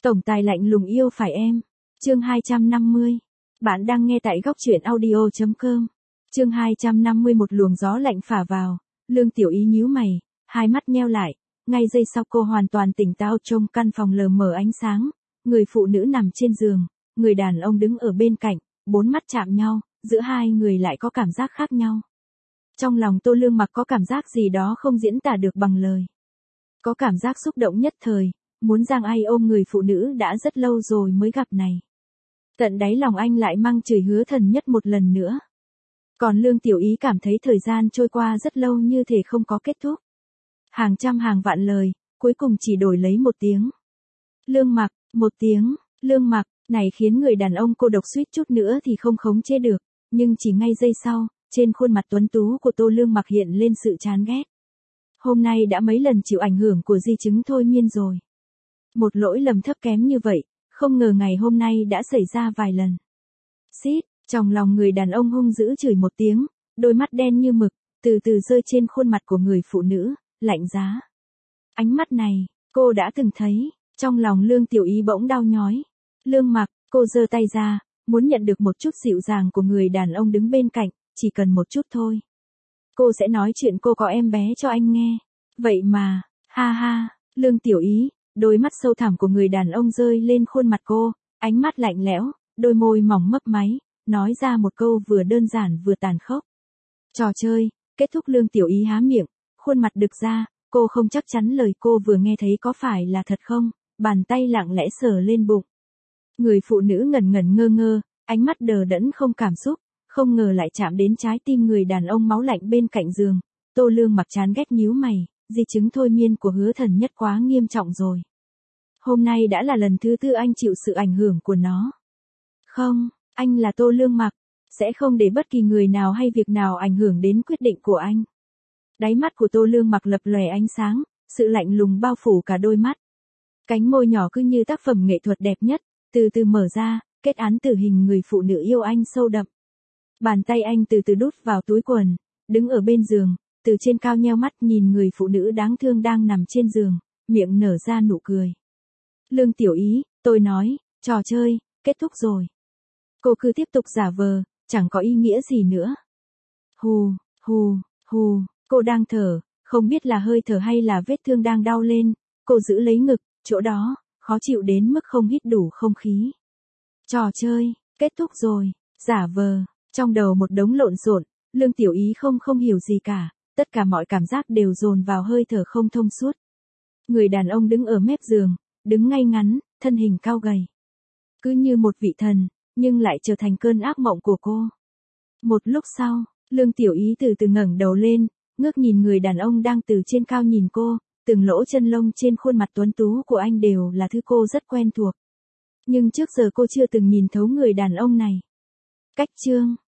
Tổng tài lạnh lùng yêu phải em. Chương 250. Bạn đang nghe tại góc truyện audio.com. Chương 250, một luồng gió lạnh phả vào. Lương Tiểu Ý nhíu mày, hai mắt nheo lại. Ngay giây sau cô hoàn toàn tỉnh táo trông căn phòng lờ mờ ánh sáng. Người phụ nữ nằm trên giường, người đàn ông đứng ở bên cạnh, bốn mắt chạm nhau, giữa hai người lại có cảm giác khác nhau. Trong lòng Tô Lương Mặc có cảm giác gì đó không diễn tả được bằng lời. Có cảm giác xúc động nhất thời, muốn giang ai ôm người phụ nữ đã rất lâu rồi mới gặp này. Tận đáy lòng anh lại mang chửi Hứa Thần Nhất một lần nữa. Còn Lương Tiểu Ý cảm thấy thời gian trôi qua rất lâu như thể không có kết thúc. Hàng trăm hàng vạn lời, cuối cùng chỉ đổi lấy một tiếng. Lương Mặc, một tiếng, Lương Mặc, này khiến người đàn ông cô độc suýt chút nữa thì không khống chế được, nhưng chỉ ngay giây sau, trên khuôn mặt tuấn tú của Tô Lương Mặc hiện lên sự chán ghét. Hôm nay đã mấy lần chịu ảnh hưởng của di chứng thôi miên rồi. Một lỗi lầm thấp kém như vậy, không ngờ ngày hôm nay đã xảy ra vài lần. Xít, trong lòng người đàn ông hung dữ chửi một tiếng, đôi mắt đen như mực, từ từ rơi trên khuôn mặt của người phụ nữ, lạnh giá. Ánh mắt này, cô đã từng thấy, trong lòng Lương Tiểu Ý bỗng đau nhói. Lương Mặc, cô giơ tay ra, muốn nhận được một chút dịu dàng của người đàn ông đứng bên cạnh, chỉ cần một chút thôi. Cô sẽ nói chuyện cô có em bé cho anh nghe. Vậy mà, ha ha, Lương Tiểu Ý, đôi mắt sâu thẳm của người đàn ông rơi lên khuôn mặt cô, ánh mắt lạnh lẽo, đôi môi mỏng mấp máy, nói ra một câu vừa đơn giản vừa tàn khốc. Trò chơi, kết thúc. Lương Tiểu Ý há miệng, khuôn mặt đực ra, cô không chắc chắn lời cô vừa nghe thấy có phải là thật không, bàn tay lặng lẽ sờ lên bụng. Người phụ nữ ngẩn ngẩn ngơ ngơ, ánh mắt đờ đẫn không cảm xúc, không ngờ lại chạm đến trái tim người đàn ông máu lạnh bên cạnh giường. Tô Lương Mặc chán ghét nhíu mày, di chứng thôi miên của Hứa Thần Nhất quá nghiêm trọng rồi. Hôm nay đã là lần thứ tư anh chịu sự ảnh hưởng của nó. Không, anh là Tô Lương Mặc, sẽ không để bất kỳ người nào hay việc nào ảnh hưởng đến quyết định của anh. Đáy mắt của Tô Lương Mặc lập lòe ánh sáng, sự lạnh lùng bao phủ cả đôi mắt. Cánh môi nhỏ cứ như tác phẩm nghệ thuật đẹp nhất, từ từ mở ra, kết án tử hình người phụ nữ yêu anh sâu đậm. Bàn tay anh từ từ đút vào túi quần, đứng ở bên giường, từ trên cao nheo mắt nhìn người phụ nữ đáng thương đang nằm trên giường, miệng nở ra nụ cười. Lương Tiểu Ý, tôi nói, trò chơi, kết thúc rồi. Cô cứ tiếp tục giả vờ, chẳng có ý nghĩa gì nữa. Hù, hù, hù, cô đang thở, không biết là hơi thở hay là vết thương đang đau lên, cô giữ lấy ngực, chỗ đó, khó chịu đến mức không hít đủ không khí. Trò chơi, kết thúc rồi, giả vờ, trong đầu một đống lộn xộn, Lương Tiểu Ý không hiểu gì cả, tất cả mọi cảm giác đều dồn vào hơi thở không thông suốt. Người đàn ông đứng ở mép giường, đứng ngay ngắn, thân hình cao gầy. Cứ như một vị thần, nhưng lại trở thành cơn ác mộng của cô. Một lúc sau, Lương Tiểu Ý từ từ ngẩng đầu lên, ngước nhìn người đàn ông đang từ trên cao nhìn cô, từng lỗ chân lông trên khuôn mặt tuấn tú của anh đều là thứ cô rất quen thuộc. Nhưng trước giờ cô chưa từng nhìn thấu người đàn ông này. Cách chương